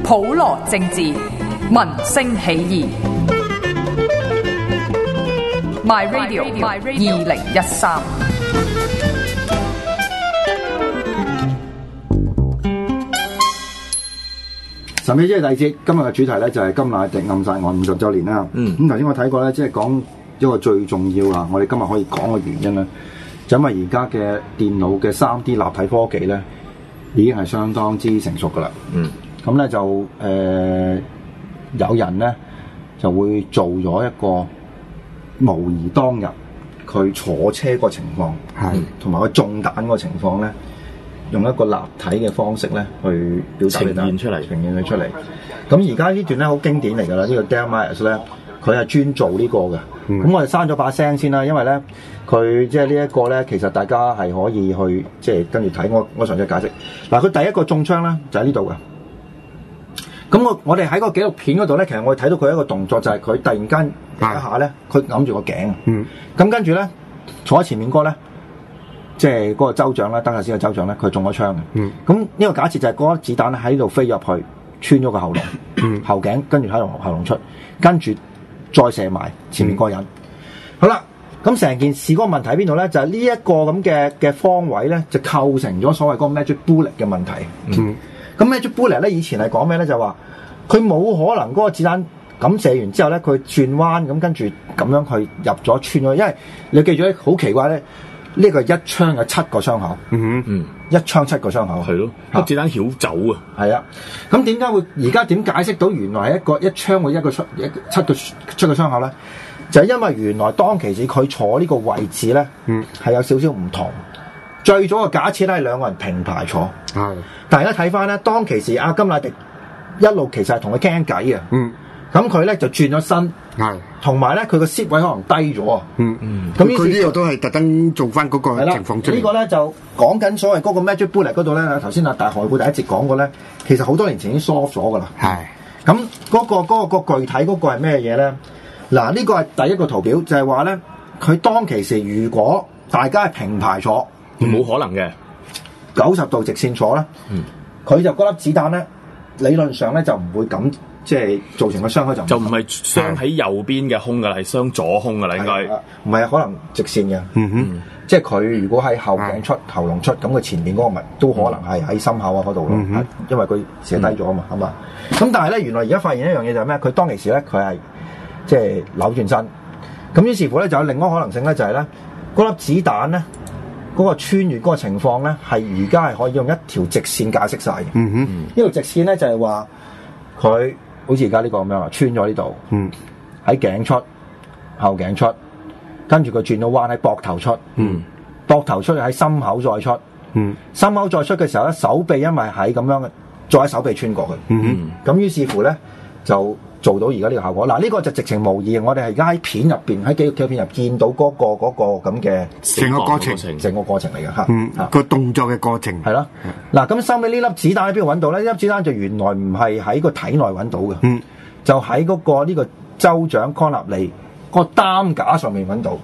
普羅政治，民聲起義。My Radio 2013。 神秘之夜第二節，今日嘅主題咧就係甘迺迪暗殺案50週年啦。咁頭先我睇過咧，即係講一個最重要啊！我哋今日可以講嘅原因咧，就因為而家嘅電腦嘅3D 立體科技咧，已經係相當之成熟噶啦。咁咧就有人咧就會做咗一個模擬當日佢坐車個情況，係同埋佢中彈個情況咧。用一個立體嘅方式咧，去表達呈現佢出嚟。咁而家呢段咧好經典嚟㗎啦，呢個 Dale Myers 咧，佢係專做呢個嘅。咁我哋刪咗把聲先啦，因為咧佢即係呢一個咧，其實大家係可以去即係跟住睇。我上次解釋嗱，佢第一個中槍咧就喺呢度嘅。咁我哋喺個紀錄片嗰度咧，其實我哋睇到佢一個動作就係佢突然間一下咧，佢揞住個頸。咁跟住咧坐喺前面嗰個咧。即係嗰個州長啦，德克薩斯嘅州長咧，佢中咗槍嘅。咁呢個假設就係嗰粒子彈喺度飛入去，穿咗個喉嚨、喉頸，跟住喺度喉嚨出，跟住再射埋前面嗰個人。好啦，咁成件事嗰個問題喺邊度咧？就係呢一個咁嘅方位咧，就構成咗所謂嗰個 magic bullet 嘅問題。咁 magic bullet 咧，以前係講咩咧？就話佢冇可能嗰個子彈咁射完之後咧，佢轉彎咁跟住咁樣去入咗穿咗，因為你記住咧，好奇怪咧。呢個一槍有7個傷口，一槍7個傷口， 係咯，粒子彈曉走啊， 係啊，咁點解會而家點解釋到原來係一槍會7個傷口咧？就係因為原來當其時佢坐呢個位置咧，係有少少唔同。最早嘅假設咧係兩個人平排坐，但係而家睇翻咧，當其時阿甘迺迪一路其實係同佢傾緊偈嘅，咁佢咧就轉咗身。係，同埋咧，佢個 seat 位可能低咗啊。 咁佢呢個都係特登做翻嗰個情況出嚟。 呢個咧就講緊所謂嗰個 magic bullet 嗰度咧，頭先阿大海會第一節講過咧，其實好多年前已經 solve 咗噶啦。係，咁嗰個具體嗰個係咩嘢咧？嗱，呢個係第一個圖表，就係話咧，佢當其時如果大家係平排坐， 冇可能嘅 90度直線坐咧，佢就嗰粒子彈咧，理論上咧就唔會咁。即係造成個傷口就唔係傷喺右邊嘅胸㗎啦，係傷左胸㗎啦，應該唔係可能直線嘅。即係佢如果喺後頸出、喉嚨出，咁佢前面嗰個咪都可能係喺心口啊嗰度咯。因為佢射低咗啊嘛，係嘛？咁但係咧，原來而家發現一樣嘢就係咩？佢當其時咧，佢係即係扭轉身。咁於是乎咧，就有另一個可能性咧，就係咧嗰粒子彈咧嗰個穿越嗰個情況咧，係而家係可以用一條直線解釋晒嘅。呢條直線咧就係話佢。好似而家呢個咁樣啊，穿咗呢度，喺頸出、後頸出，跟住佢轉到彎喺膊頭出，膊頭出喺心口再出，心口再出嘅時候咧，手臂因為喺咁樣嘅，再喺手臂穿過去，咁於是乎咧就做到而家呢個效果。嗱，呢個就直情模擬，我哋係而家喺片入邊，喺紀錄片入見到嗰個咁嘅成個過程嚟嘅嚇， 個動作嘅過程係咯。嗱，咁收尾呢粒子彈喺邊度揾到咧？呢粒子彈就原來唔係喺個體內揾到嘅，就喺嗰個呢個州長康納利個擔架上面揾到。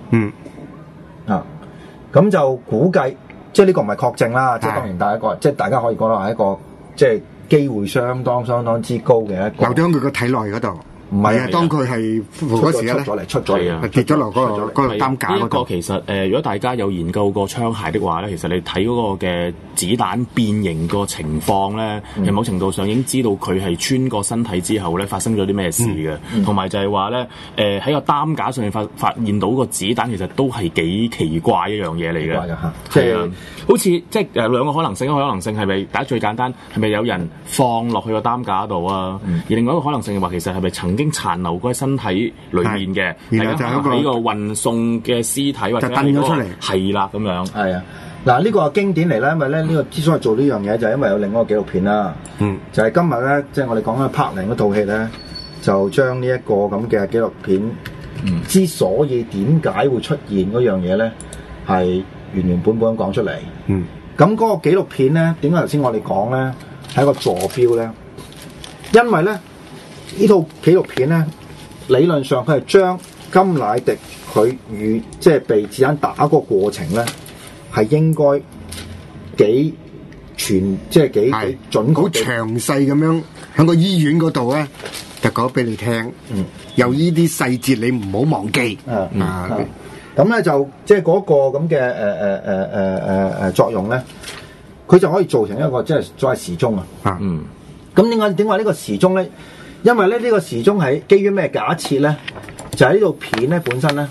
咁就估計，即係呢個唔係確證啦。即係當然即係大家可以講到係一個即係。機會相當之高嘅一個， 留咗佢個體內嗰度。唔係啊，當佢係嗰時咧出咗嚟， 跌咗落嗰個擔架嗰度。 呢個其實如果大家有研究過槍械的話咧，其實你睇嗰個嘅子彈變形個情況咧，喺某程度上已經知道佢係穿過身體之後咧發生咗啲咩事嘅。同埋就係話咧，喺個擔架上面發現到個子彈，其實都係幾奇怪一樣嘢嚟嘅。係啊，好似即係兩個可能性，一個可能性係咪第一最簡單係咪有人放落去個擔架度啊？而另外一個可能性係話其實係咪曾經殘留喺身體裏面嘅， 然後就係呢個運送嘅屍體或者係咗出嚟， 係啦咁樣。 係啊，嗱呢個係經典嚟啦，因為咧呢個之所以做呢樣嘢，就係因為有另一個紀錄片啦。就係今日咧，即係我哋講緊柏林嗰套戲咧，就將呢一個咁嘅紀錄片，之所以點解會出現嗰樣嘢咧，係原本咁講出嚟。咁嗰個紀錄片咧，點解頭先我哋講咧係一個坐標咧？因為咧。呢套紀錄片咧，理論上佢係將甘迺迪佢與即係被子彈打嗰個過程咧，係應該幾全，即係幾準確、 好詳細咁樣喺個醫院嗰度咧，就講俾你聽。有呢啲細節你唔好忘記。 咁咧就即係嗰個咁嘅作用咧，佢就可以做成一個即係所謂時鐘啊。咁點解呢個時鐘咧？因為咧呢個時鐘係基於咩假設咧？就係呢套片咧本身咧，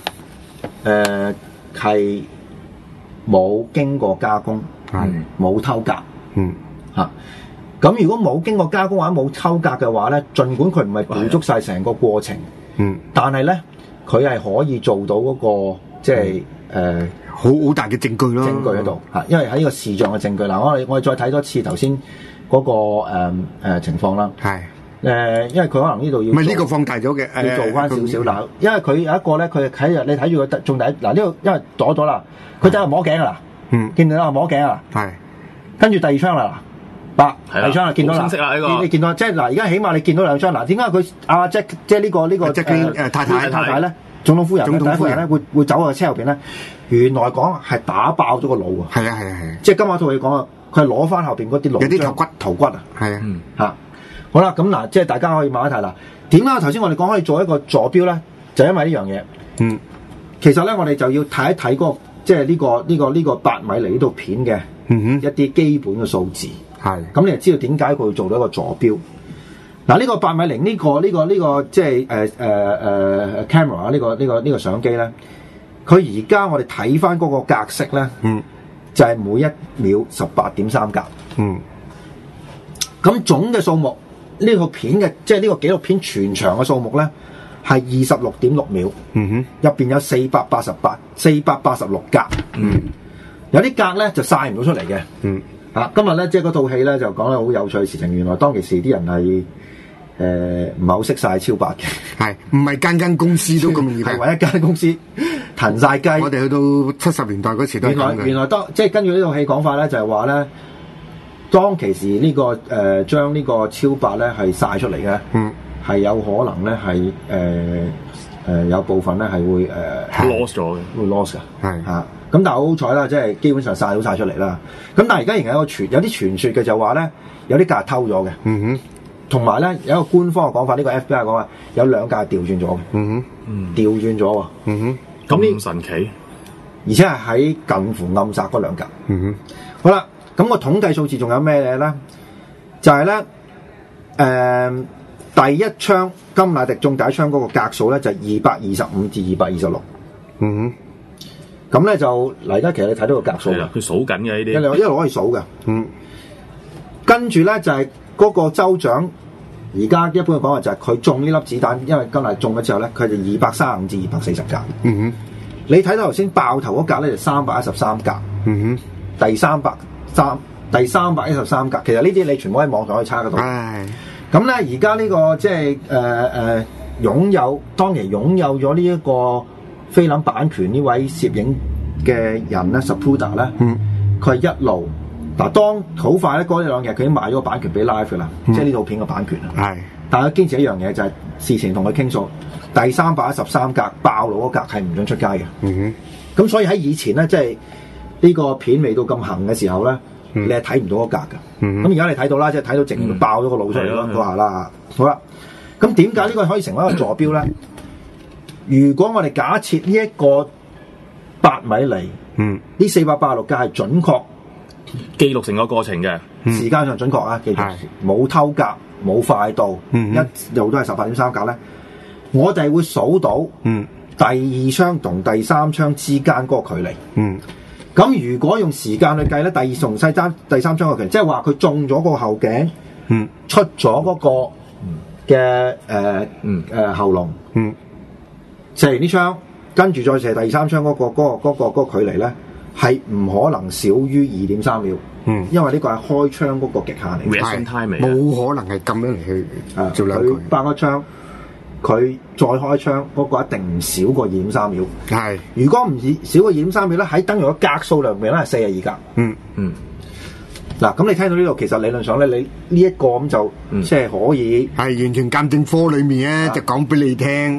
係冇經過加工，冇偷格。咁如果冇經過加工或者冇偷格嘅話咧，儘管佢唔係捕捉晒成個過程，但係咧佢係可以做到嗰個即係好大嘅證據咯， 證據喺度嚇，因為喺呢個視像嘅證據嗱，我哋再睇多次頭先嗰個情況啦，因為佢可能呢度要唔係呢個放大咗嘅，要做翻少少嗱，因為佢有一個咧，佢喺你睇住佢仲第嗱呢度，因為躲咗啦，佢就係摸頸啦，見到啦摸頸啦，跟住第二槍啦。第二槍啦，見到啦，你見到即係嗱，而家起碼你見到兩槍嗱，點解佢阿 Jack 即係呢個太太咧，總統夫人咧會走喺車入邊咧？原來講係打爆咗個腦啊！係啊，即係今日套戲講啊，佢係攞翻後邊嗰啲腦，有啲頭骨啊，嚇好啦，咁嗱，即係大家可以慢慢睇啦。點解頭先我哋講可以做一個坐標咧？就因為呢樣嘢。其實咧，我哋就要睇一睇嗰個即係呢個8米離呢套片嘅一啲基本嘅數字。咁你就知道點解佢會做到一個坐標。嗱，呢個8米0呢個即係camera 呢個相機咧，佢而家我哋睇翻嗰個格式咧，就係每1秒18.3格。咁總嘅數目呢套片嘅即係呢個紀錄片全長嘅數目咧係26.6秒。入邊有486格。有啲格咧就晒唔到出嚟嘅。今日咧即係嗰套戲咧就講得好有趣嘅事情，原來當其時啲人係唔係好識晒超白嘅， 唔係間公司都咁易， 係為一間公司騰晒雞。 我哋去到70年代嗰時都係咁嘅。 原來即係根據呢套戲講法咧，就係話咧，當其時呢個將呢個超白咧係晒出嚟嘅，係有可能咧係有部分咧係會 lost 咗嘅， 會 lost 嘅，咁但係好彩啦，即係基本上晒到晒出嚟啦。咁但係而家仍然有啲傳說嘅就話咧，有啲格偷咗嘅。同埋咧有一個官方嘅講法，呢個 FBI 講話有2格調轉咗嘅。調轉咗喎。 咁神奇， 而且係喺近乎暗殺嗰2格。好啦，咁個統計數字仲有咩嘢咧？就係咧，第一槍甘迺迪中第一槍嗰個格數咧就225至226。咁咧就嗱，而家其實你睇到個格數， 佢數緊嘅呢啲， 一路可以數嘅。跟住咧就係嗰個州長，而家一般嘅講話就係佢中呢粒子彈，因為甘迺迪中咗之後咧，佢就235至240格。你睇到頭先爆頭嗰格咧就313格。第313格，其實呢啲你全部喺網上可以查得到。咁咧而家呢個即係當年擁有咗呢一個菲林版權呢位攝影嘅人咧 Zapruder 咧，佢係一路當好快咧嗰2日佢已經賣咗個版權俾 Live 啦，即係呢套片嘅版權啊。但係佢堅持一樣嘢就係事前同佢傾數，第313格爆露嗰格係唔准出街嘅。咁所以喺以前咧，即係呢個片未到咁行嘅時候咧，你係睇唔到嗰格嘅。咁而家你睇到啦，即係睇到直爆咗個腦出嚟咯，嗰下啦。好啦，咁點解呢個可以成為一個坐標咧？如果我哋假設呢一個8米離，呢486格係準確記錄成個過程嘅， 時間上準確啊，記住冇偷格冇快到，一路都係18.3格咧，我哋會數到第2槍同第3槍之間嗰個距離。咁如果用時間去計咧，第2同第3槍嘅距離，即係話佢中咗個後頸，出咗嗰個嘅喉嚨，射完啲槍，跟住再射第3槍嗰個距離咧，係唔可能少於2.3秒。因為呢個係開槍嗰個極限嚟嘅， 冇可能係咁樣嚟去做兩句。 佢爆個槍，佢再開槍嗰個一定唔少過2.3秒。如果唔少過2.3秒咧，喺等於個格數量入面咧係42格。嗱，咁你聽到呢度，其實理論上咧，你呢一個咁就即係可以係完全鑑定科裏面咧，就講俾你聽。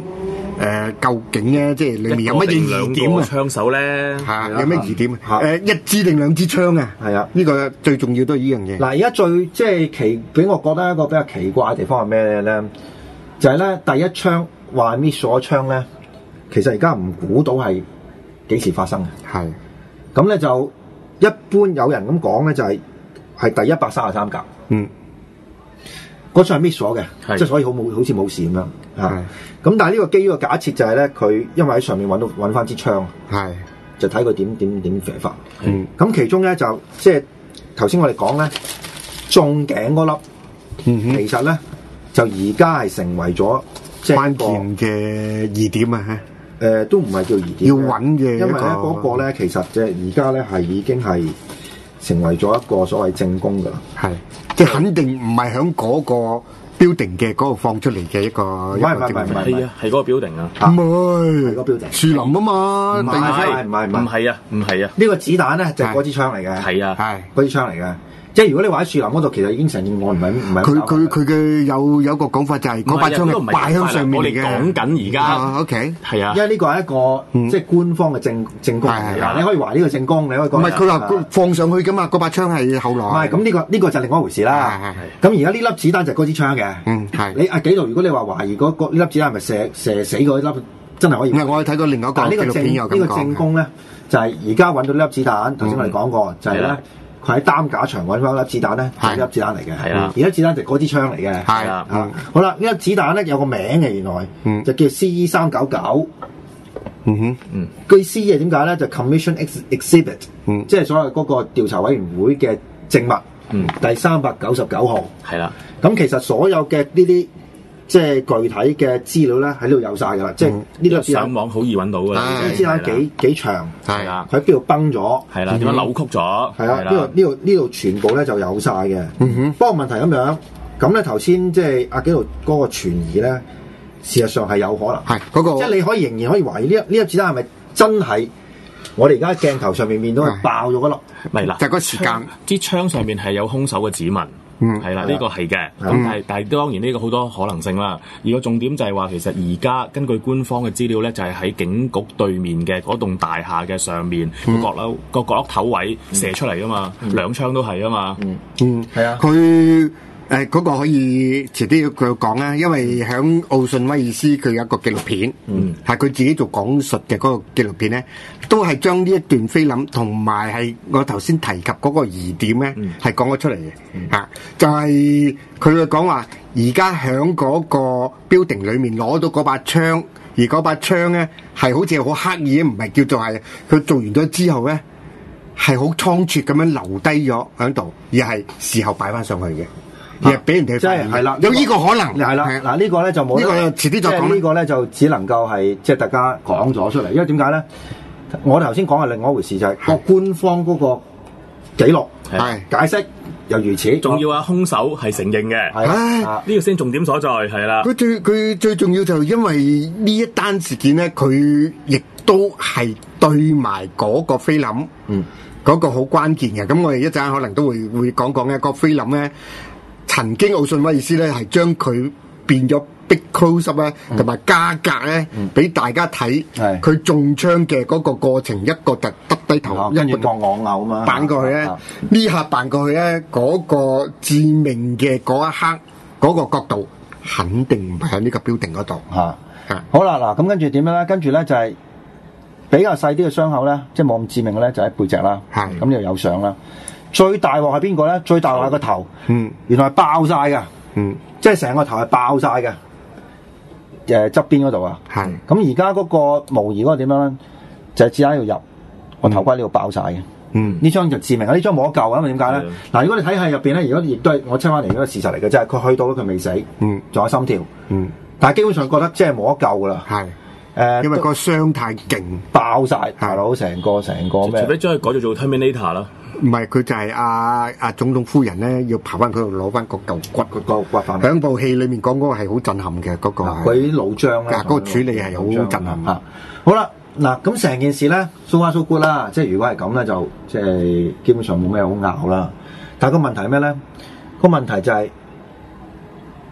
究竟咧即係裡面有乜嘢疑點啊？ 槍手咧嚇有咩疑點啊？一支定兩支槍啊？ 係啊， 呢個最重要都係呢樣嘢。 嗱，而家最即係奇，俾我覺得一個比較奇怪嘅地方係咩咧？就係咧第一槍話 miss 咗槍咧，其實而家唔估到係幾時發生嘅。 係咁咧就一般有人咁講咧，就係第133格。嗰槍係 miss 咗嘅，即係所以好似冇事咁樣嚇。咁但係呢個基於個假設就係咧，佢因為喺上面揾翻支槍，就睇佢點射法。咁其中咧就即係頭先我哋講咧中頸嗰粒，其實咧就而家係成為咗即係關鍵嘅疑點啊！ 都唔係叫疑點， 要揾嘅， 因為咧嗰個咧其實即係而家咧係已經係成為咗一個所謂證供㗎啦。 係。即係肯定唔係響嗰個 building 嘅嗰度放出嚟嘅一個， 唔係係啊，係嗰個 building啊， 唔係係個 building 樹林啊嘛， 唔係啊，呢個子彈咧就係嗰支槍嚟嘅， 係啊， 係嗰支槍嚟嘅。即係如果你話喺樹林嗰度，其實已經成件案唔係佢嘅有個講法就係嗰把槍係擺喺上面嚟嘅。 我哋講緊而家 ，OK， 係啊， 因為呢個係一個即係官方嘅證供。嗱，你可以話呢個證供，你可以講唔係佢話放上去噶嘛？嗰把槍係後來。 唔係咁呢個就另外一回事啦。咁而家呢粒子彈就係嗰支槍嘅。 係你阿紀陶，如果你話懷疑呢粒子彈係咪射死嗰粒，真係可以。 唔係，我睇過另一個紀錄片有咁講。 呢個證供咧就係而家揾到呢粒子彈。頭先我哋講過就係咧。佢喺擔架場揾翻粒子彈咧，係粒子彈嚟嘅。係啦，而家子彈就嗰支槍嚟嘅。 係啦， 好啦，呢粒子彈咧有個名嘅，原來就叫 CE399。據 C 係點解咧？就 Commission Exhibit，即係所謂嗰個調查委員會嘅證物，第399號。係啦，咁其實所有嘅呢啲即係具體嘅資料咧喺呢度有晒㗎啦，即係呢粒子彈上網好易揾到㗎啦。 呢粒子彈幾長？ 係啦， 佢喺邊度崩咗？ 係啦，點樣扭曲咗？ 係啦，呢度全部咧就有晒嘅。不過問題咁樣，咁咧頭先即係阿紀陶嗰個傳疑咧，事實上係有可能係嗰個， 即係你可以仍然可以懷疑呢粒子彈係咪真係我哋而家鏡頭上面到係爆咗嗰粒？ 咪嗱， 就係嗰個時間， 支槍上面係有兇手嘅指紋。係啦，呢個係嘅，咁但係當然呢個好多可能性啦。而個重點就係話，其實而家根據官方嘅資料咧，就係喺警局對面嘅嗰棟大廈嘅上面個角落頭位射出嚟噶嘛，兩槍都係啊嘛。 係啊， 佢嗰個可以遲啲佢講啦，因為響奧遜威爾斯佢有一個紀錄片，係佢自己做講述嘅嗰個紀錄片咧，都係將呢一段菲林同埋係我頭先提及嗰個疑點咧，係講咗出嚟嘅。就係佢講話而家響嗰個 building 裏面攞到嗰把槍，而嗰把槍咧係好似好刻意，唔係叫做係佢做完咗之後咧係好倉促咁樣留低咗喺度，而係事後擺翻上去嘅。亦俾人哋即係係啦， 有呢個可能係啦。嗱呢個咧就冇呢個遲啲再講。 呢個咧就只能夠係即係大家講咗出嚟，因為點解咧？我哋頭先講係另外一回事，就係個官方嗰個記錄係解釋又如此。 仲要啊，兇手係承認嘅，係呢個先重點所在，係啦。 佢最重要就係因為呢一單事件咧，佢亦都係對埋嗰個菲林，嗰個好關鍵嘅。咁我哋一陣可能都會講講咧，個菲林咧。曾經奧遜威爾斯咧係將佢變咗 big close up 咧，同埋加格咧，俾大家睇佢中槍嘅嗰個過程，一個就耷低頭， 跟住望昂牛啊嘛， 扮過去咧，呢下扮過去咧，嗰個致命嘅嗰一刻，嗰個角度肯定唔係喺呢個 building 嗰度嚇。 好啦，嗱咁跟住點樣咧？跟住咧就係比較細啲嘅傷口咧，即係冇咁致命嘅咧，就喺背脊啦。咁又有相啦。最大鑊係邊個咧？最大鑊係個頭，原來係爆晒嘅，即係成個頭係爆晒嘅，側邊嗰度啊。咁而家嗰個模擬嗰個點樣咧？就係子彈喺度入，個頭盔呢度爆晒嘅。呢張就致命啊！呢張冇得救啊！因為點解咧？嗱，如果你睇下入邊咧，如果亦都係我抽翻嚟嗰個事實嚟嘅啫，佢去到佢未死，仲有心跳，但係基本上覺得即係冇得救噶啦。 因為個傷太勁， 爆晒大佬成個咩？ 除非將佢改做 Terminator 啦。 唔係，佢就係阿總統夫人咧，要爬翻佢度攞翻個嚿骨， 個骨翻。 喺部戲裏面講嗰個係好震撼嘅，嗰個佢啲老將咧， 嗰個處理係好震撼嚇。好啦，嗱咁成件事咧，so far so good 啦，即係如果係咁咧，就即係基本上冇咩好拗啦。但係個問題係咩咧？個問題就係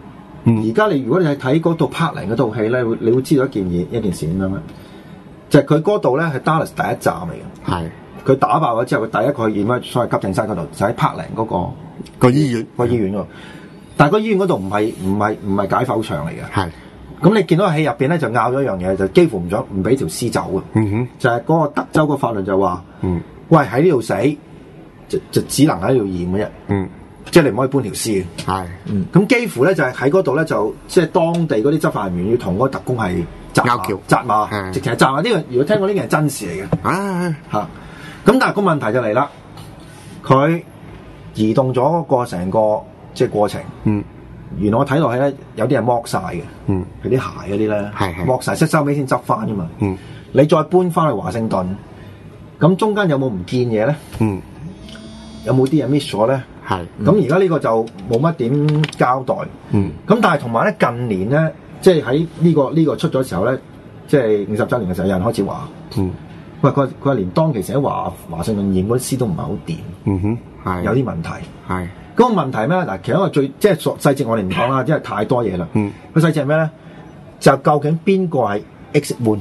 而家你如果你係睇嗰套柏林嗰套戲咧，你會知道一件事點樣咧？就係佢嗰度咧係 Dallas 第一站嚟嘅。係。佢打爆咗之後，佢第一個去驗咧，所謂急症室嗰度，就喺柏林嗰個醫院嗰度。但係個醫院嗰度唔係解剖場嚟嘅。係。咁你見到戲入邊咧就拗咗一樣嘢，就幾乎唔俾條屍走嘅。就係嗰個德州個法律就話，喂喺呢度死，就只能喺呢度驗嘅啫。即係你唔可以搬條屍嘅。係。咁幾乎咧就係喺嗰度咧就即係當地嗰啲執法人員要同嗰個特工係紮馬，直情係紮馬。呢個如果聽過呢件係真事嚟嘅。嚇。咁但係個問題就嚟啦，佢移動咗嗰個成個即係過程。原來我睇落去咧，有啲係剝晒嘅，佢啲鞋嗰啲咧，剝晒，收尾先執翻啫嘛。你再搬翻去華盛頓，咁中間有冇唔見嘢咧？有冇啲嘢 miss 咗咧？咁而家呢個就冇乜點交代。咁但係同埋咧，近年咧，即係喺呢個出咗時候咧，即係50週年嘅時候，有人開始話，喂，佢話連當其時喺華盛頓驗嗰啲屍都唔係好掂，有啲問題。嗰個問題咩咧？嗱，其中一個最即係細節我哋唔講啦，因為太多嘢啦。個細節係咩咧？就究竟邊個係 exit wound？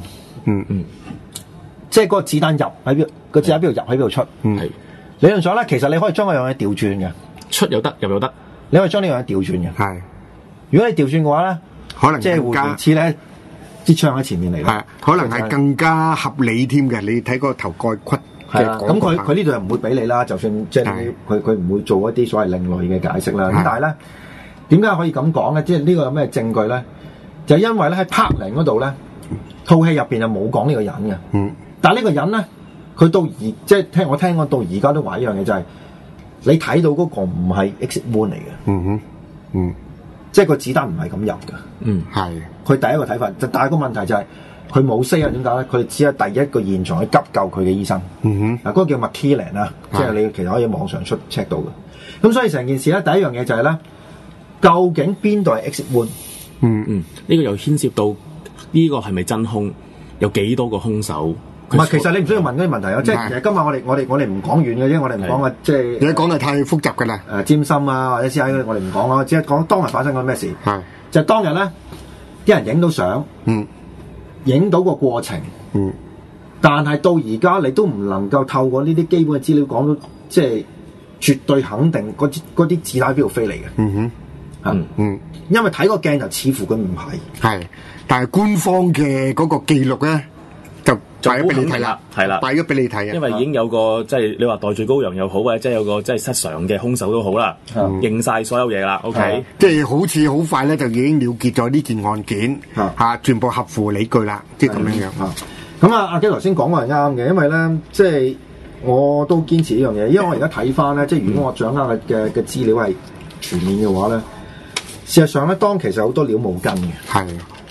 即係嗰個子彈入喺邊？個子彈喺邊度入？喺邊度出？理論上咧，其實你可以將嗰樣嘢調轉嘅， 出又得，入又得。 你可以將呢樣嘢調轉嘅。如果你調轉嘅話咧， 可能即係換言之咧，支槍喺前面嚟啦。 可能係更加合理添嘅。你睇嗰個頭蓋骨。 係啦，咁佢呢度又唔會俾你啦，就算即係佢唔會做一啲所謂另類嘅解釋啦。咁但係咧，點解可以咁講咧？即係呢個有咩證據咧？就係因為咧喺柏林嗰度咧，套戲入邊就冇講呢個人嘅。但係呢個人咧，佢到即係我聽講到而家都話一樣嘢，就係你睇到嗰個唔係 exit wound 嚟嘅。即係個子彈唔係咁入嘅。佢第一個睇法，但係個問題就係。佢冇 say 啊？點解咧？佢只係第一個現場去急救佢嘅醫生。嗱，嗰個叫 McKillen 啊，即係你其實可以網上check 到嘅。咁所以成件事咧，第一樣嘢就係咧，究竟邊度係 exit wound？ 呢個又牽涉到呢個係咪真兇？有幾多個兇手？ 唔係，其實你唔需要問嗰啲問題啊。即係其實今日我哋唔講遠嘅啫，我哋唔講啊，即係你講得太複雜㗎啦。 占心啊，或者 CIA 嗰啲我哋唔講咯，只係講當日發生過咩事。就係當日咧，啲人影到相。影到個過程，但係到而家你都唔能夠透過呢啲基本嘅資料講到，即係絕對肯定嗰啲子彈喺邊度飛嚟嘅。因為睇個鏡頭似乎佢唔係， 但係官方嘅嗰個記錄咧就擺咗俾你睇啦， 係啦， 擺咗俾你睇啊。 因為已經有個即係你話代罪羔羊又好或者即係有個即係失常嘅兇手都好啦，認晒所有嘢啦。OK， 即係好似好快咧就已經了結咗呢件案件全部合乎理據啦，即係咁樣樣。 咁阿基頭先講話係啱嘅，因為咧即係我都堅持呢樣嘢，因為我而家睇翻咧，即係如果我掌握嘅資料係全面嘅話咧，事實上咧當其實好多料冇跟嘅，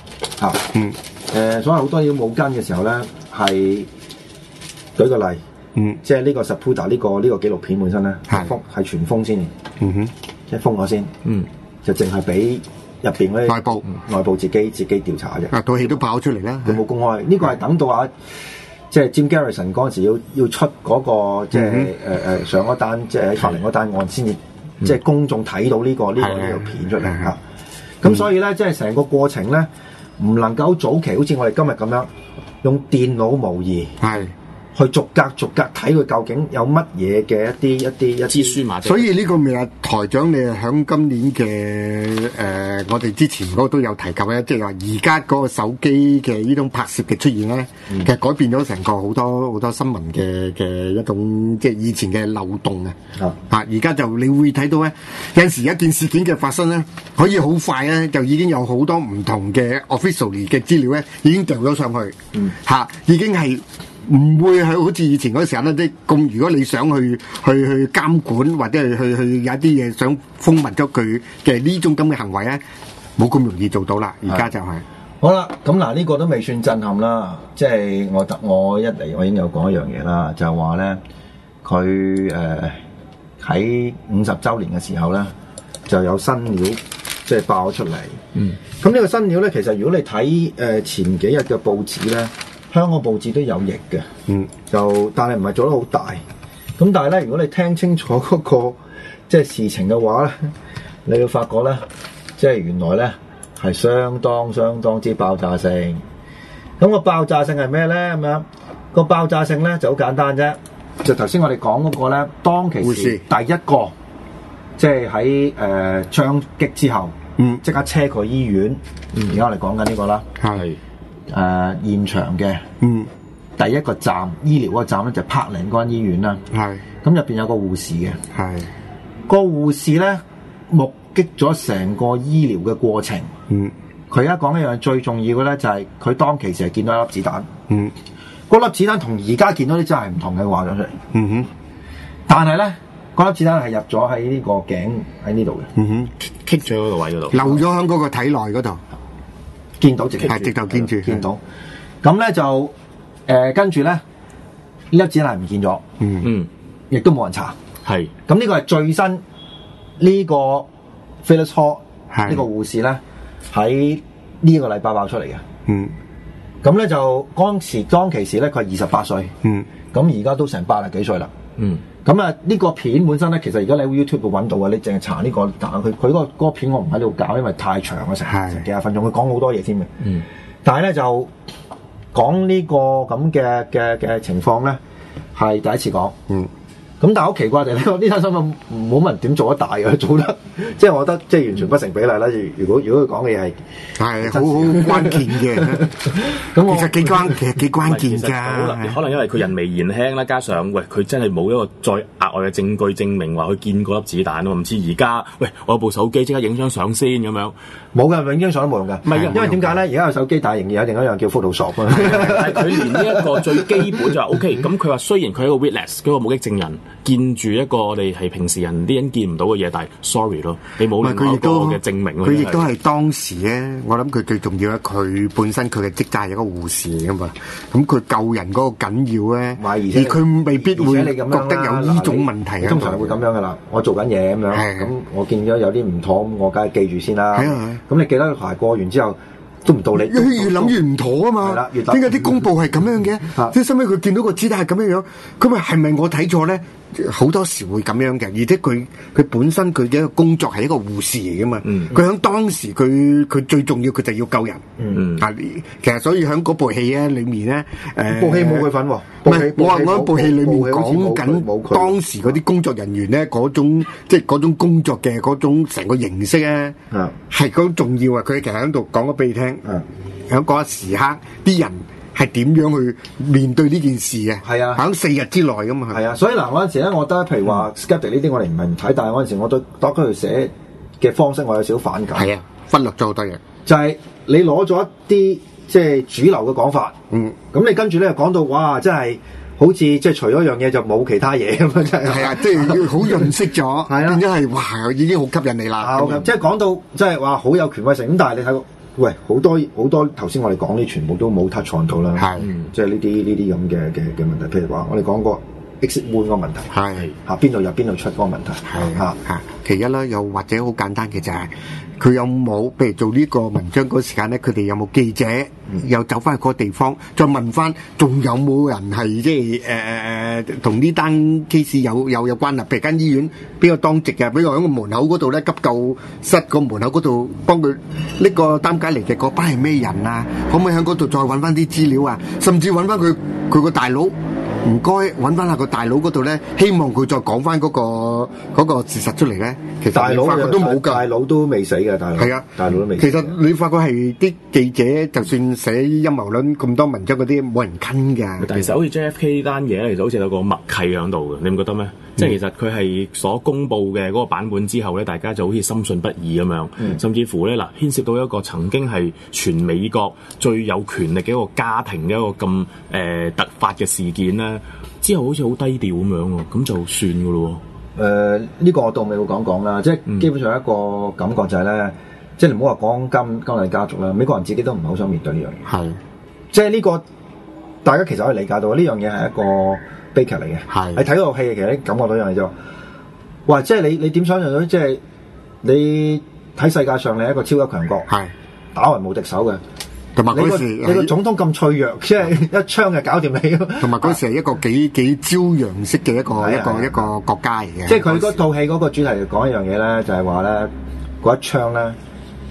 所謂好多料冇跟嘅時候咧，係舉個例，即係呢個 Zapruder 呢個紀錄片本身咧，係全封先，即係封咗先，就淨係俾入邊嗰啲內部自己調查啫。 套戲都爆出嚟啦， 佢冇公開。呢個係等到即係 Jim Garrison 嗰陣時要出嗰個即係上嗰單即係喺法庭嗰單案先至，即係公眾睇到呢個片出嚟嚇。咁所以咧，即係成個過程咧，唔能夠早期好似我哋今日咁樣用電腦模擬，去逐格睇佢究竟有乜嘢嘅一啲蛛絲馬跡。 所以呢個咪係台長，你響今年嘅我哋之前嗰個都有提及咧，即係話而家嗰個手機嘅呢種拍攝嘅出現咧，其實改變咗成個好多新聞嘅一種即係以前嘅漏洞啊！而家就你會睇到咧，有陣時一件事件嘅發生咧，可以好快咧，就已經有好多唔同嘅 officially 嘅資料咧，已經掉咗上去，已經係。唔會係好似以前嗰時候咧，啲咁如果你想去監管或者去有一啲嘢想封密咗佢嘅呢種咁嘅行為咧，冇咁容易做到啦。而家就係好啦，咁嗱呢個都未算震撼啦。即係我一嚟我已經有講一樣嘢啦，就係話咧佢喺50週年嘅時候咧就有新料即係爆咗出嚟。咁呢個新料咧，其實如果你睇前幾日嘅報紙咧。香港報紙都有譯嘅，但係唔係做得好大。咁但係咧，如果你聽清楚嗰個即係事情嘅話咧，你會發覺咧，即係原來咧係相當之爆炸性。咁個爆炸性係咩咧？咁樣個爆炸性咧就好簡單啫。就頭先我哋講嗰個咧，當其時第一個即係喺槍擊之後，即刻車佢醫院。而家我哋講緊呢個啦，係現場嘅第一個站醫療嗰個站咧就柏林嗰間醫院啦。係咁入邊有個護士嘅，係個護士咧目擊咗成個醫療嘅過程。佢而家講一樣最重要嘅咧，就係佢當其時係見到一粒子彈。嗰粒子彈同而家見到啲真係唔同嘅話咗出嚟。但係咧，嗰粒子彈係入咗喺呢個頸喺呢度嘅。 棘咗嗰個位嗰度， 留咗喺嗰個體內嗰度， 見到直頭見住見到。咁咧就跟住咧，呢粒子彈係唔見咗。亦都冇人查。係。咁呢個係最新呢個 Phyllis Hall 呢個護士咧。喺呢個禮拜爆出嚟嘅，咁咧就當其時咧佢係28歲，咁而家都成80幾歲啦，咁啊呢個片本身咧其實而家你喺 YouTube 度揾到嘅，你淨係查呢個，但係佢嗰個片我唔喺度搞，因為太長啦，成幾廿分鐘，佢講好多嘢添嘅，但係咧就講呢個咁嘅情況咧係第一次講。咁但係好奇怪就呢單新聞冇乜人點做得大嘅，做得即係我覺得即係完全不成比例啦。如果佢講嘅嘢係好關鍵嘅，咁其實幾關鍵㗎。 可能因為佢人微言輕啦，加上佢真係冇一個再額外嘅證據證明話佢見過粒子彈喎。唔似而家我有部手機即刻影張相先咁樣， 冇㗎，影張相都冇用㗎。唔係因為點解咧？而家有手機，但係仍然有另一樣叫 Photoshop 啊。 但係佢連呢一個最基本就話 OK。咁佢話雖然佢係一個 witness 嗰個目擊證人。見住一個我哋係平時人啲人見唔到嘅嘢，但係 sorry 咯，你冇另外一個嘅證明。 佢亦都係當時咧，我諗佢最重要咧，佢本身佢嘅職責係一個護士嚟噶嘛，咁佢救人嗰個緊要咧，而佢未必會覺得有呢種問題啊。 通常會咁樣噶啦，我做緊嘢咁樣，咁我見咗有啲唔妥，咁我梗係記住先啦。咁你記得排過完之後。都唔到你， 越諗越唔妥啊嘛！點解啲公佈係咁樣嘅？即係收尾佢見到個子彈係咁樣樣，咁咪係咪我睇錯咧？好多時會咁樣嘅，而且佢本身佢嘅一個工作係一個護士嚟噶嘛。佢喺當時佢最重要佢就要救人。其實所以喺嗰部戲咧裏面咧， 部戲冇佢份喎。 唔係我話嗰部戲裏面講緊當時嗰啲工作人員咧嗰種即係嗰種工作嘅嗰種成個形式咧，係嗰種重要啊！佢其實喺度講咗俾你聽。喺嗰個時刻，啲人係點樣去面對呢件事嘅？係啊，喺4日之內㗎嘛。 係啊，所以嗱，嗰陣時咧，我覺得譬如話 skeptic 呢啲，我哋唔係唔睇，但係嗰陣時我對當佢寫嘅方式，我有少少反感。 係啊，忽略咗好多嘢。 就係你攞咗一啲即係主流嘅講法，咁你跟住咧講到哇，真係好似即係除咗樣嘢就冇其他嘢咁樣，真係。 係啊，即係好潤色咗，係啊，變咗係哇，已經好吸引你啦。 即係講到即係話好有權威性，咁但係你睇到。喂，好多頭先我哋講啲全部都冇 touch on 到啦，即係呢啲咁嘅問題。譬如話，我哋講過 exit wound 個問題，邊度入邊度出嗰個問題， 其一啦，又或者好簡單嘅就係佢有冇，譬如做呢個文章嗰時間咧，佢哋有冇記者又走翻去嗰個地方，再問翻，仲有冇人係即係同呢單 case 有關啊？譬如間醫院邊個當值嘅，比如喺個門口嗰度咧，急救室個門口嗰度幫佢拎個擔架嚟嘅嗰班係咩人啊？可唔可以喺嗰度再揾翻啲資料啊？甚至揾翻佢個大佬。唔該，揾翻下個大佬嗰度咧，希望佢再講翻嗰個事實出嚟咧。其實你發覺都冇㗎， 大佬都未死嘅，大佬係啊，大佬都未死。 其實你發覺係啲記者，就算寫陰謀論咁多文章嗰啲，冇人跟㗎。 但其實好似 JFK 呢單嘢咧，其實好似有個默契喺度嘅，你唔覺得咩？即係其實佢係所公佈嘅嗰個版本之後咧，大家就好似深信不疑咁樣，甚至乎咧嗱，牽涉到一個曾經係全美國最有權力嘅一個家庭嘅一個咁突發嘅事件咧，之後好似好低調咁樣喎，咁就算㗎咯喎。 呢個我到尾會講啦，即係基本上一個感覺就係咧，即係你唔好話講金麗家族啦，美國人自己都唔係好想面對呢樣嘢。係，即係呢個大家其實可以理解到呢樣嘢係一個悲劇嚟嘅。係，你睇嗰套戲其實你感覺到一樣嘢就，哇！即係你點想象到，即係你喺世界上你係一個超級強國，係打人冇敵手嘅。同埋嗰時你個總統咁脆弱，即係一槍就搞掂你。 同埋嗰時係一個幾朝陽式嘅一個國家嚟嘅。 即係佢嗰套戲嗰個主題講一樣嘢咧，就係話咧嗰一槍咧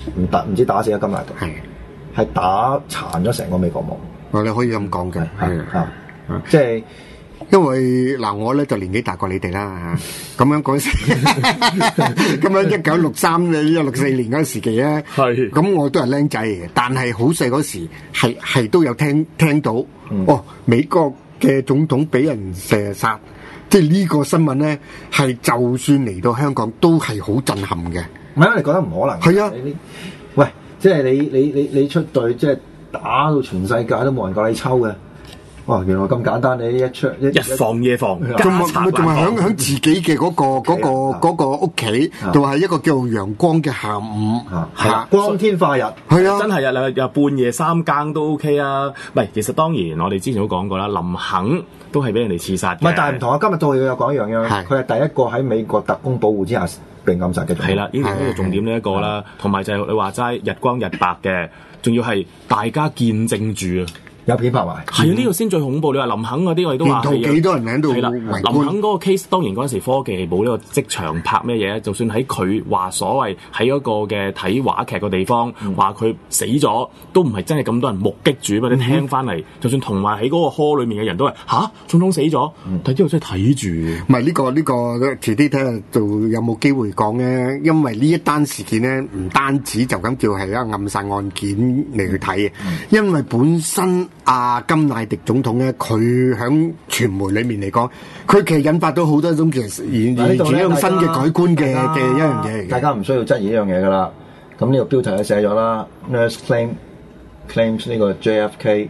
唔止打死咗甘迺迪，係打殘咗成個美國夢。 我哋可以咁講嘅， 即係。 因為嗱，我咧就年紀大過你哋啦，咁樣嗰時，咁樣1963-64年嗰時期咧，咁我都係僆仔嚟嘅，但係好細嗰時係都有聽到，美國嘅總統俾人射殺，即係呢個新聞咧，係就算嚟到香港都係好震撼嘅。 唔係，你覺得唔可能？係啊，喂，即係你出隊，即係打到全世界都冇人夠你抽嘅。哇！原來咁簡單，你一放夜放， 仲係響自己嘅嗰個屋企，就係一個叫做陽光嘅下午， 光天化日， 係啊，真係又半夜3更都 OK 啊！唔係，其實當然我哋之前都講過啦，林肯都係俾人哋刺殺嘅。 唔係，但係唔同啊！今日到又講一樣嘢，佢係第一個喺美國特工保護之下被暗殺嘅。係啦，呢個重點呢一個啦，同埋就係你話齋日光日白嘅，仲要係大家見證住啊！ 有片拍埋， 係啊！呢個先最恐怖。你話林肯嗰啲，我哋都話係幾多人喺度圍觀。 林肯嗰個 case，當然嗰陣時科技係冇呢個即場拍咩嘢，就算喺佢話所謂喺嗰個嘅睇話劇嘅地方，話佢死咗，都唔係真係咁多人目擊住。你聽翻嚟，就算同埋喺嗰個 hall 裏面嘅人都係總統死咗，但係呢度真係睇住。 唔係呢個，遲啲睇下就有冇機會講咧。因為呢一單事件咧，唔單止就咁叫係一個暗殺案件嚟去睇嘅，因為本身。甘迺迪總統咧，佢喺傳媒裏面嚟講，佢其實引發到好多種其實完全一種新嘅改觀嘅一樣嘢。 大家唔需要質疑呢樣嘢噶啦。咁呢個標題就寫咗啦 ，Nurse claims 呢個 JFK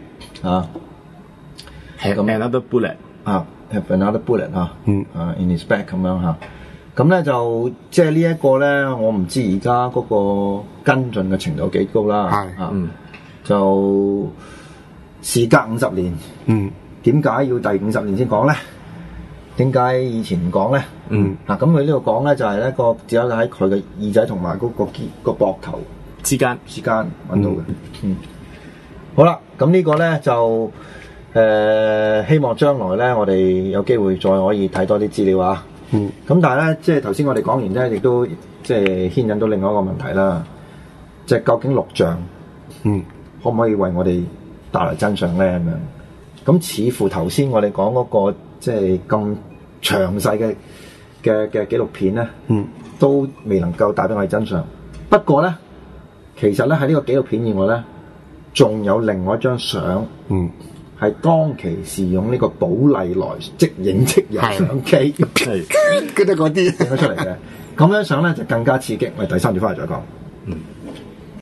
have another bullet have another bullet in his back 咁樣嚇。咁咧就即係呢一個咧，我唔知而家嗰個跟進嘅程度幾高啦。就。事隔50年，點解要第50年先講咧？點解以前唔講咧？咁佢呢度講咧就係一個只有喺佢嘅耳仔同埋嗰個膊頭之間揾到嘅。好啦，咁呢個咧就希望將來咧我哋有機會再可以睇多啲資料啊。咁但係咧，即係頭先我哋講完咧，亦都即係牽引到另外一個問題啦，即係究竟錄像，可唔可以為我哋帶來真相咧？咁樣，咁似乎頭先我哋講嗰個即係咁詳細嘅紀錄片咧，都未能夠帶俾我哋真相。不過咧，其實咧喺呢個紀錄片以外咧，仲有另外一張相，係當其時用呢個寶麗來即影即有相機，覺得嗰啲影咗出嚟嘅。咁樣相咧就更加刺激。我哋第3節翻嚟再講。